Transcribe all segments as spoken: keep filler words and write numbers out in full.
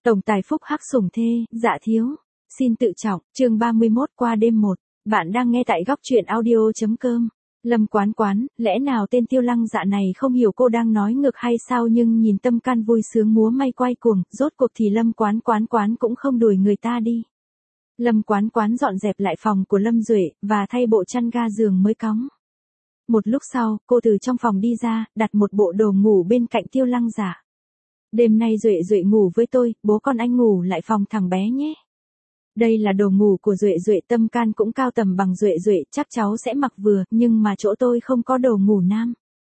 Tổng tài phúc hắc sủng thê, dạ thiếu. Xin tự trọng, chương ba mươi mốt qua đêm một. Bạn đang nghe tại góc truyện audio.com. Lâm Quán Quán, lẽ nào tên Tiêu Lăng Dạ này không hiểu cô đang nói ngược hay sao, nhưng nhìn tâm can vui sướng múa may quay cuồng, rốt cuộc thì Lâm Quán Quán Quán cũng không đuổi người ta đi. Lâm Quán Quán dọn dẹp lại phòng của Lâm Duệ, và thay bộ chăn ga giường mới cóng. Một lúc sau, cô từ trong phòng đi ra, đặt một bộ đồ ngủ bên cạnh Tiêu Lăng Dạ. Đêm nay Duệ Duệ ngủ với tôi, bố con anh ngủ lại phòng thằng bé nhé. Đây là đồ ngủ của Duệ Duệ, tâm can cũng cao tầm bằng Duệ Duệ, chắc cháu sẽ mặc vừa, nhưng mà chỗ tôi không có đồ ngủ nam.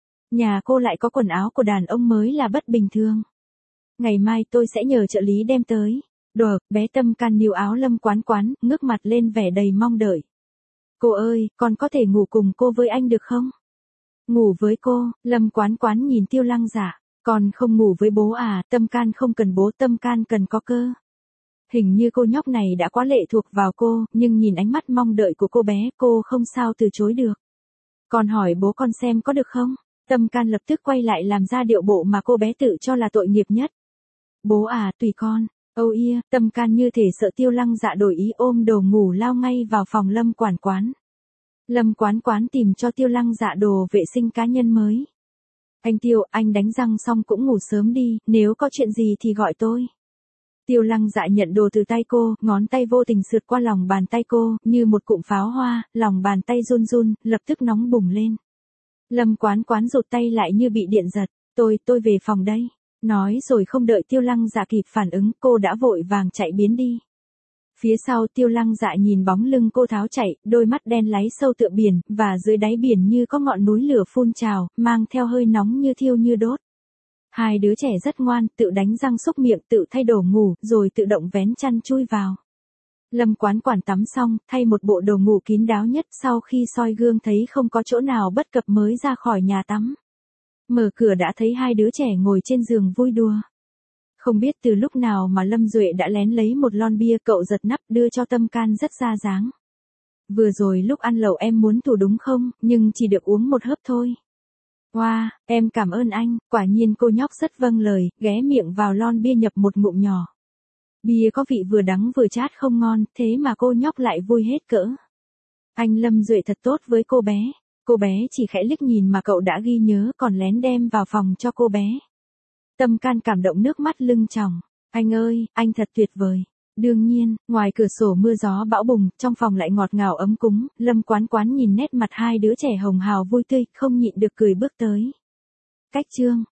Nhà cô lại có quần áo của đàn ông mới là bất bình thường. Ngày mai tôi sẽ nhờ trợ lý đem tới. Đùa, bé tâm can níu áo Lâm Quán Quán, ngước mặt lên vẻ đầy mong đợi. Cô ơi, con có thể ngủ cùng cô với anh được không? Ngủ với cô, Lâm Quán Quán nhìn Tiêu Lăng Dạ. Con không ngủ với bố à? Tâm can không cần bố, tâm can cần có cơ. Hình như cô nhóc này đã quá lệ thuộc vào cô, nhưng nhìn ánh mắt mong đợi của cô bé, cô không sao từ chối được. Con hỏi bố con xem có được không? Tâm can lập tức quay lại làm ra điệu bộ mà cô bé tự cho là tội nghiệp nhất. Bố à, tùy con. Âu ia, tâm can như thể sợ Tiêu Lăng Dạ đổi ý, ôm đồ ngủ lao ngay vào phòng Lâm Quán Quán. Lâm Quán Quán tìm cho Tiêu Lăng Dạ đồ vệ sinh cá nhân mới. Anh Tiêu, anh đánh răng xong cũng ngủ sớm đi, nếu có chuyện gì thì gọi tôi. Tiêu Lăng Dạ nhận đồ từ tay cô, ngón tay vô tình sượt qua lòng bàn tay cô, như một cụm pháo hoa, lòng bàn tay run run, lập tức nóng bùng lên. Lâm Quán Quán rụt tay lại như bị điện giật, tôi, tôi về phòng đây. Nói rồi không đợi Tiêu Lăng Dạ kịp phản ứng, cô đã vội vàng chạy biến đi. Phía sau Tiêu Lăng Dạ nhìn bóng lưng cô tháo chạy, đôi mắt đen láy sâu tựa biển, và dưới đáy biển như có ngọn núi lửa phun trào, mang theo hơi nóng như thiêu như đốt. Hai đứa trẻ rất ngoan, tự đánh răng xúc miệng, tự thay đồ ngủ, rồi tự động vén chăn chui vào. Lâm Quán Quán tắm xong, thay một bộ đồ ngủ kín đáo nhất, sau khi soi gương thấy không có chỗ nào bất cập mới ra khỏi nhà tắm. Mở cửa đã thấy hai đứa trẻ ngồi trên giường vui đùa. Không biết từ lúc nào mà Lâm Duệ đã lén lấy một lon bia, cậu giật nắp đưa cho tâm can rất ra dáng. Vừa rồi lúc ăn lẩu em muốn thủ đúng không, nhưng chỉ được uống một hớp thôi. Wow, em cảm ơn anh, quả nhiên cô nhóc rất vâng lời, ghé miệng vào lon bia nhập một ngụm nhỏ. Bia có vị vừa đắng vừa chát không ngon, thế mà cô nhóc lại vui hết cỡ. Anh Lâm Duệ thật tốt với cô bé. Cô bé chỉ khẽ liếc nhìn mà cậu đã ghi nhớ, còn lén đem vào phòng cho cô bé. Tâm can cảm động nước mắt lưng tròng. Anh ơi, anh thật tuyệt vời. Đương nhiên, ngoài cửa sổ mưa gió bão bùng, trong phòng lại ngọt ngào ấm cúng. Lâm Quán Quán nhìn nét mặt hai đứa trẻ hồng hào vui tươi, không nhịn được cười bước tới. Cách chương.